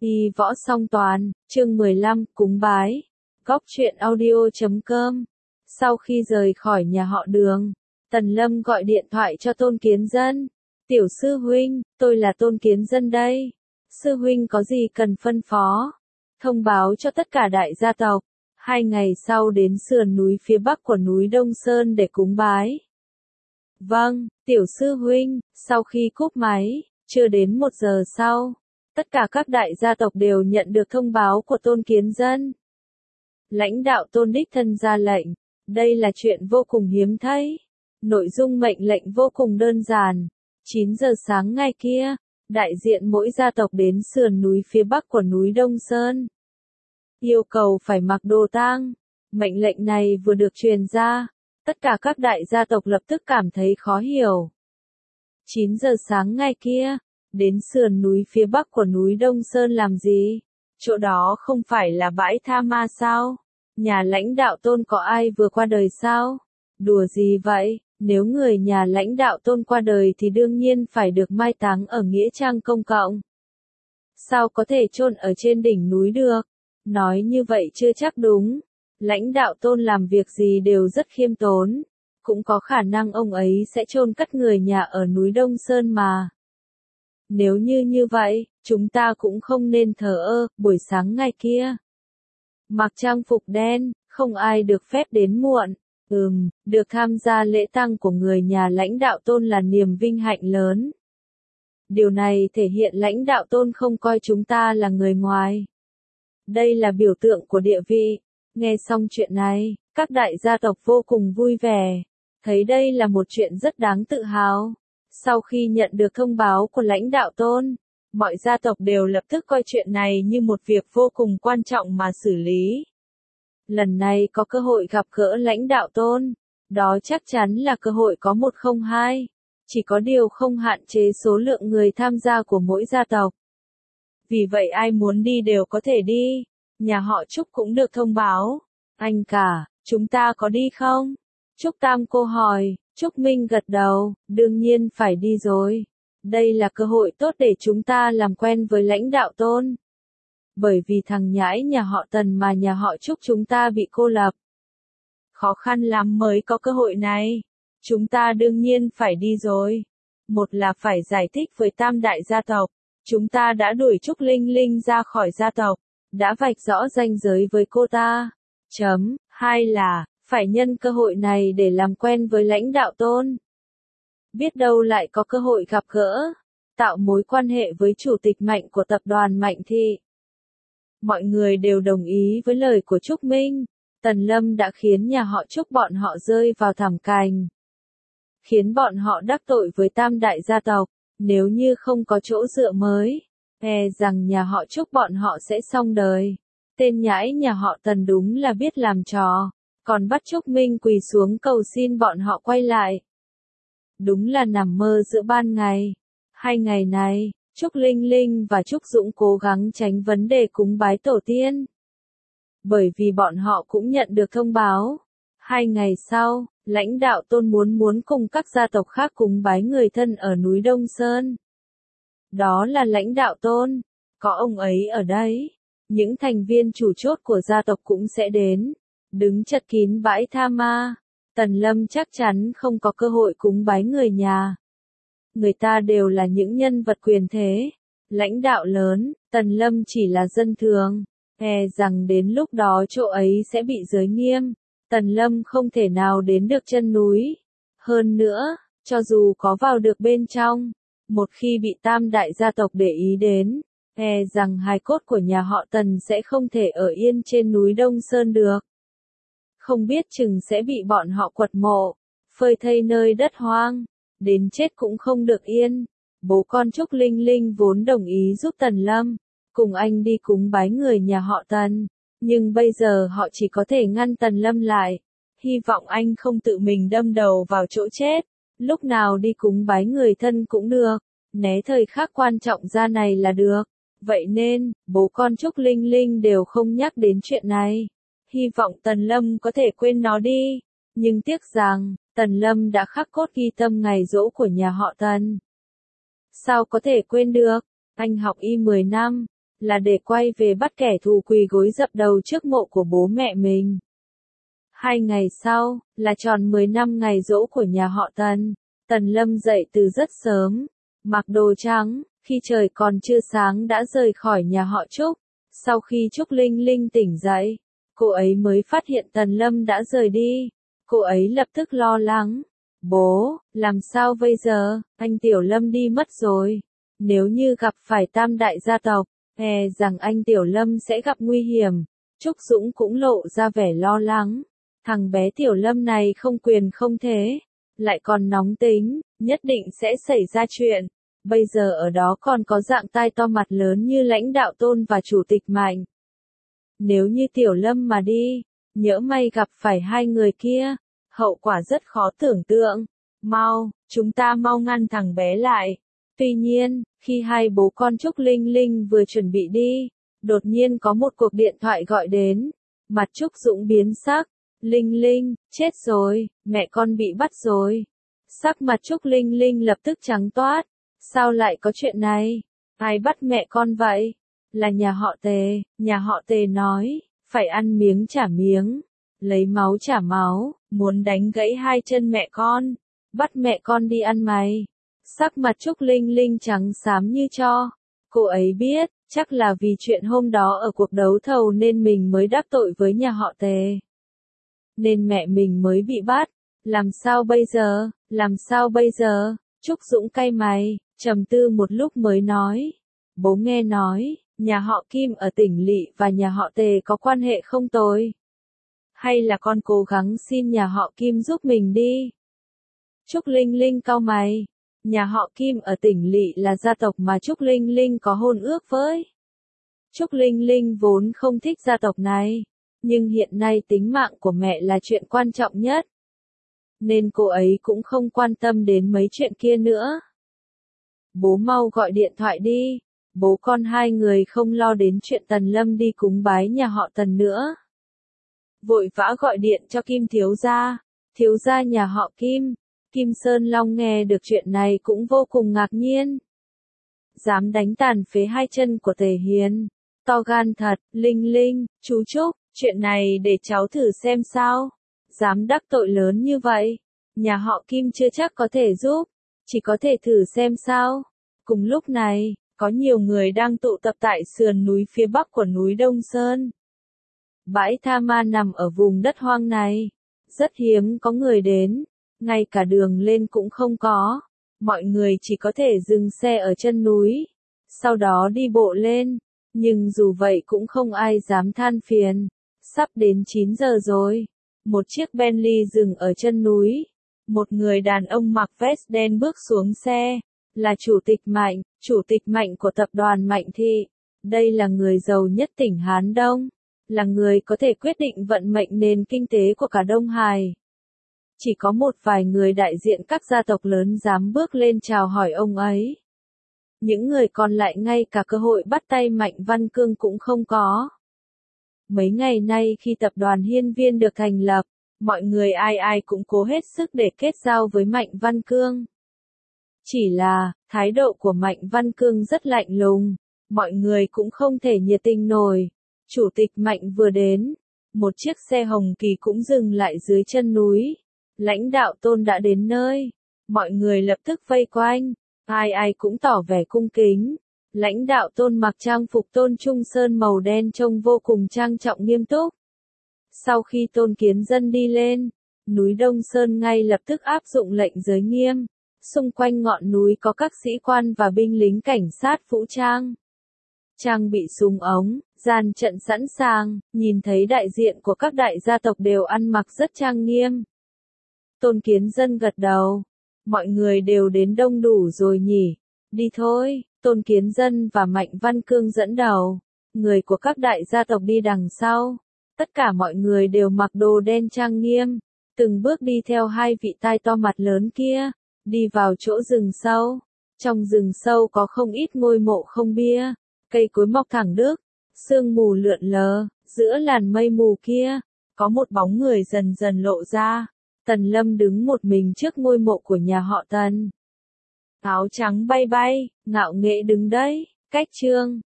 Y võ song toàn, chương 15, cúng bái. Góc truyện audio.com. Sau khi rời khỏi nhà họ Đường, Tần Lâm gọi điện thoại cho Tôn Kiến Dân. Tiểu sư huynh, tôi là Tôn Kiến Dân đây. Sư huynh có gì cần phân phó? Thông báo cho tất cả đại gia tộc. 2 ngày sau đến sườn núi phía bắc của núi Đông Sơn để cúng bái. Vâng, tiểu sư huynh. Sau khi cúp máy, chưa đến 1 giờ sau, tất cả các đại gia tộc đều nhận được thông báo của Tôn Kiến Dân. Lãnh đạo Tôn đích thân ra lệnh. Đây là chuyện vô cùng hiếm thấy. Nội dung mệnh lệnh vô cùng đơn giản. 9 giờ sáng ngày kia, đại diện mỗi gia tộc đến sườn núi phía bắc của núi Đông Sơn. Yêu cầu phải mặc đồ tang. Mệnh lệnh này vừa được truyền ra, tất cả các đại gia tộc lập tức cảm thấy khó hiểu. 9 giờ sáng ngày kia, đến sườn núi phía bắc của núi Đông Sơn làm gì? Chỗ đó không phải là bãi tha ma sao? Nhà lãnh đạo Tôn có ai vừa qua đời sao? Đùa gì vậy? Nếu người nhà lãnh đạo Tôn qua đời thì đương nhiên phải được mai táng ở nghĩa trang công cộng. Sao có thể chôn ở trên đỉnh núi được? Nói như vậy chưa chắc đúng. Lãnh đạo Tôn làm việc gì đều rất khiêm tốn. Cũng có khả năng ông ấy sẽ chôn cất người nhà ở núi Đông Sơn mà. Nếu như vậy, chúng ta cũng không nên thờ ơ. Buổi sáng ngày kia, mặc trang phục đen, không ai được phép đến muộn. Được tham gia lễ tang của người nhà lãnh đạo Tôn là niềm vinh hạnh lớn. Điều này thể hiện lãnh đạo Tôn không coi chúng ta là người ngoài. Đây là biểu tượng của địa vị. Nghe xong chuyện này, các đại gia tộc vô cùng vui vẻ, thấy đây là một chuyện rất đáng tự hào. Sau khi nhận được thông báo của lãnh đạo Tôn, mọi gia tộc đều lập tức coi chuyện này như một việc vô cùng quan trọng mà xử lý. Lần này có cơ hội gặp gỡ lãnh đạo Tôn, đó chắc chắn là cơ hội có 102, chỉ có điều không hạn chế số lượng người tham gia của mỗi gia tộc. Vì vậy ai muốn đi đều có thể đi. Nhà họ Trúc cũng được thông báo. Anh cả, chúng ta có đi không? Trúc Tam cô hỏi. Trúc Minh gật đầu, đương nhiên phải đi rồi. Đây là cơ hội tốt để chúng ta làm quen với lãnh đạo Tôn. Bởi vì thằng nhãi nhà họ Tần mà nhà họ Trúc chúng ta bị cô lập. Khó khăn lắm mới có cơ hội này. Chúng ta đương nhiên phải đi rồi. Một là phải giải thích với tam đại gia tộc. Chúng ta đã đuổi Trúc Linh Linh ra khỏi gia tộc. Đã vạch rõ ranh giới với cô ta. Hai là, phải nhân cơ hội này để làm quen với lãnh đạo Tôn. Biết đâu lại có cơ hội gặp gỡ, tạo mối quan hệ với chủ tịch Mạnh của tập đoàn Mạnh Thị. Mọi người đều đồng ý với lời của Trúc Minh. Tần Lâm đã khiến nhà họ Trúc bọn họ rơi vào thảm cành. Khiến bọn họ đắc tội với tam đại gia tộc. Nếu như không có chỗ dựa mới, e rằng nhà họ Trúc bọn họ sẽ xong đời. Tên nhãi nhà họ Tần đúng là biết làm trò, còn bắt Trúc Minh quỳ xuống cầu xin bọn họ quay lại. Đúng là nằm mơ giữa ban ngày. 2 ngày này, Trúc Linh Linh và Trúc Dũng cố gắng tránh vấn đề cúng bái tổ tiên. Bởi vì bọn họ cũng nhận được thông báo. 2 ngày sau, lãnh đạo Tôn muốn cùng các gia tộc khác cúng bái người thân ở núi Đông Sơn. Đó là lãnh đạo Tôn. Có ông ấy ở đấy. Những thành viên chủ chốt của gia tộc cũng sẽ đến. Đứng chật kín bãi tha ma. Tần Lâm chắc chắn không có cơ hội cúng bái người nhà. Người ta đều là những nhân vật quyền thế. Lãnh đạo lớn, Tần Lâm chỉ là dân thường. E rằng đến lúc đó chỗ ấy sẽ bị giới nghiêm. Tần Lâm không thể nào đến được chân núi. Hơn nữa, cho dù có vào được bên trong, một khi bị tam đại gia tộc để ý đến, e rằng hài cốt của nhà họ Tần sẽ không thể ở yên trên núi Đông Sơn được. Không biết chừng sẽ bị bọn họ quật mộ, phơi thây nơi đất hoang, đến chết cũng không được yên. Bố con Trúc Linh Linh vốn đồng ý giúp Tần Lâm, cùng anh đi cúng bái người nhà họ Tần. Nhưng bây giờ họ chỉ có thể ngăn Tần Lâm lại. Hy vọng anh không tự mình đâm đầu vào chỗ chết. Lúc nào đi cúng bái người thân cũng được. Né thời khắc quan trọng ra này là được. Vậy nên, bố con Trúc Linh Linh đều không nhắc đến chuyện này. Hy vọng Tần Lâm có thể quên nó đi. Nhưng tiếc rằng, Tần Lâm đã khắc cốt ghi tâm ngày giỗ của nhà họ Tần. Sao có thể quên được? Anh học y 10 năm. là để quay về bắt kẻ thù quỳ gối dập đầu trước mộ của bố mẹ mình. 2 ngày sau, là tròn 10 năm ngày giỗ của nhà họ Tần. Tần Lâm dậy từ rất sớm, mặc đồ trắng, khi trời còn chưa sáng đã rời khỏi nhà họ Trúc. Sau khi Trúc Linh Linh tỉnh dậy, cô ấy mới phát hiện Tần Lâm đã rời đi. Cô ấy lập tức lo lắng. Bố, làm sao bây giờ, anh Tiểu Lâm đi mất rồi. Nếu như gặp phải tam đại gia tộc, e rằng anh Tiểu Lâm sẽ gặp nguy hiểm. Trúc Dũng cũng lộ ra vẻ lo lắng. Thằng bé Tiểu Lâm này không quyền không thế, lại còn nóng tính, nhất định sẽ xảy ra chuyện. Bây giờ ở đó còn có dạng tai to mặt lớn như lãnh đạo Tôn và chủ tịch Mạnh. Nếu như Tiểu Lâm mà đi, nhỡ may gặp phải hai người kia, hậu quả rất khó tưởng tượng. Chúng ta mau ngăn thằng bé lại. Tuy nhiên, khi hai bố con Trúc Linh Linh vừa chuẩn bị đi, đột nhiên có một cuộc điện thoại gọi đến. Mặt Trúc Dũng biến sắc. Linh Linh, chết rồi, mẹ con bị bắt rồi. Sắc mặt Trúc Linh Linh lập tức trắng toát. Sao lại có chuyện này? Ai bắt mẹ con vậy? Là nhà họ Tề. Nhà họ Tề nói, phải ăn miếng trả miếng, lấy máu trả máu, muốn đánh gãy hai chân mẹ con, bắt mẹ con đi ăn mày. Sắc mặt Trúc Linh Linh trắng xám như tro. Cô ấy biết, chắc là vì chuyện hôm đó ở cuộc đấu thầu nên mình mới đắc tội với nhà họ Tề. Nên mẹ mình mới bị bắt. Làm sao bây giờ? Làm sao bây giờ? Trúc Dũng cay mày, trầm tư một lúc mới nói. Bố nghe nói, nhà họ Kim ở tỉnh Lỵ và nhà họ Tề có quan hệ không tồi. Hay là con cố gắng xin nhà họ Kim giúp mình đi? Trúc Linh Linh cau mày. Nhà họ Kim ở tỉnh Lỵ là gia tộc mà Trúc Linh Linh có hôn ước với. Trúc Linh Linh vốn không thích gia tộc này, nhưng hiện nay tính mạng của mẹ là chuyện quan trọng nhất. Nên cô ấy cũng không quan tâm đến mấy chuyện kia nữa. Bố mau gọi điện thoại đi. Bố con hai người không lo đến chuyện Tần Lâm đi cúng bái nhà họ Tần nữa. Vội vã gọi điện cho Kim thiếu gia. Thiếu gia nhà họ Kim. Kim Sơn Long nghe được chuyện này cũng vô cùng ngạc nhiên. Dám đánh tàn phế hai chân của Tề Hiền. To gan thật. Linh Linh, chú Trúc, chuyện này để cháu thử xem sao. Dám đắc tội lớn như vậy, nhà họ Kim chưa chắc có thể giúp, chỉ có thể thử xem sao. Cùng lúc này, có nhiều người đang tụ tập tại sườn núi phía bắc của núi Đông Sơn. Bãi tha ma nằm ở vùng đất hoang này, rất hiếm có người đến, ngay cả đường lên cũng không có. Mọi người chỉ có thể dừng xe ở chân núi, sau đó đi bộ lên, nhưng dù vậy cũng không ai dám than phiền. Sắp đến 9 giờ rồi. Một chiếc Bentley dừng ở chân núi. Một người đàn ông mặc vest đen bước xuống xe. Là Chủ tịch Mạnh của tập đoàn Mạnh Thị. Đây là người giàu nhất tỉnh Hán Đông. Là người có thể quyết định vận mệnh nền kinh tế của cả Đông Hải. Chỉ có một vài người đại diện các gia tộc lớn dám bước lên chào hỏi ông ấy. Những người còn lại ngay cả cơ hội bắt tay Mạnh Văn Cương cũng không có. Mấy ngày nay khi tập đoàn Hiên Viên được thành lập, mọi người ai cũng cố hết sức để kết giao với Mạnh Văn Cương. Chỉ là, thái độ của Mạnh Văn Cương rất lạnh lùng, mọi người cũng không thể nhiệt tình nổi. Chủ tịch Mạnh vừa đến, một chiếc xe hồng kỳ cũng dừng lại dưới chân núi. Lãnh đạo Tôn đã đến nơi, mọi người lập tức vây quanh, ai cũng tỏ vẻ cung kính. Lãnh đạo Tôn mặc trang phục Tôn Trung Sơn màu đen trông vô cùng trang trọng nghiêm túc. Sau khi Tôn Kiến Dân đi lên, núi Đông Sơn ngay lập tức áp dụng lệnh giới nghiêm. Xung quanh ngọn núi có các sĩ quan và binh lính cảnh sát vũ trang. Trang bị súng ống, gian trận sẵn sàng, nhìn thấy đại diện của các đại gia tộc đều ăn mặc rất trang nghiêm. Tôn Kiến Dân gật đầu. Mọi người đều đến đông đủ rồi nhỉ? Đi thôi. Tôn Kiến Dân và Mạnh Văn Cương dẫn đầu. Người của các đại gia tộc đi đằng sau. Tất cả mọi người đều mặc đồ đen trang nghiêm. Từng bước đi theo hai vị tai to mặt lớn kia. Đi vào chỗ rừng sâu. Trong rừng sâu có không ít ngôi mộ không bia. Cây cối mọc thẳng đước. Sương mù lượn lờ. Giữa làn mây mù kia, có một bóng người dần dần lộ ra. Tần Lâm đứng một mình trước ngôi mộ của nhà họ Tần. Áo trắng bay bay, ngạo nghễ đứng đấy, cách chương.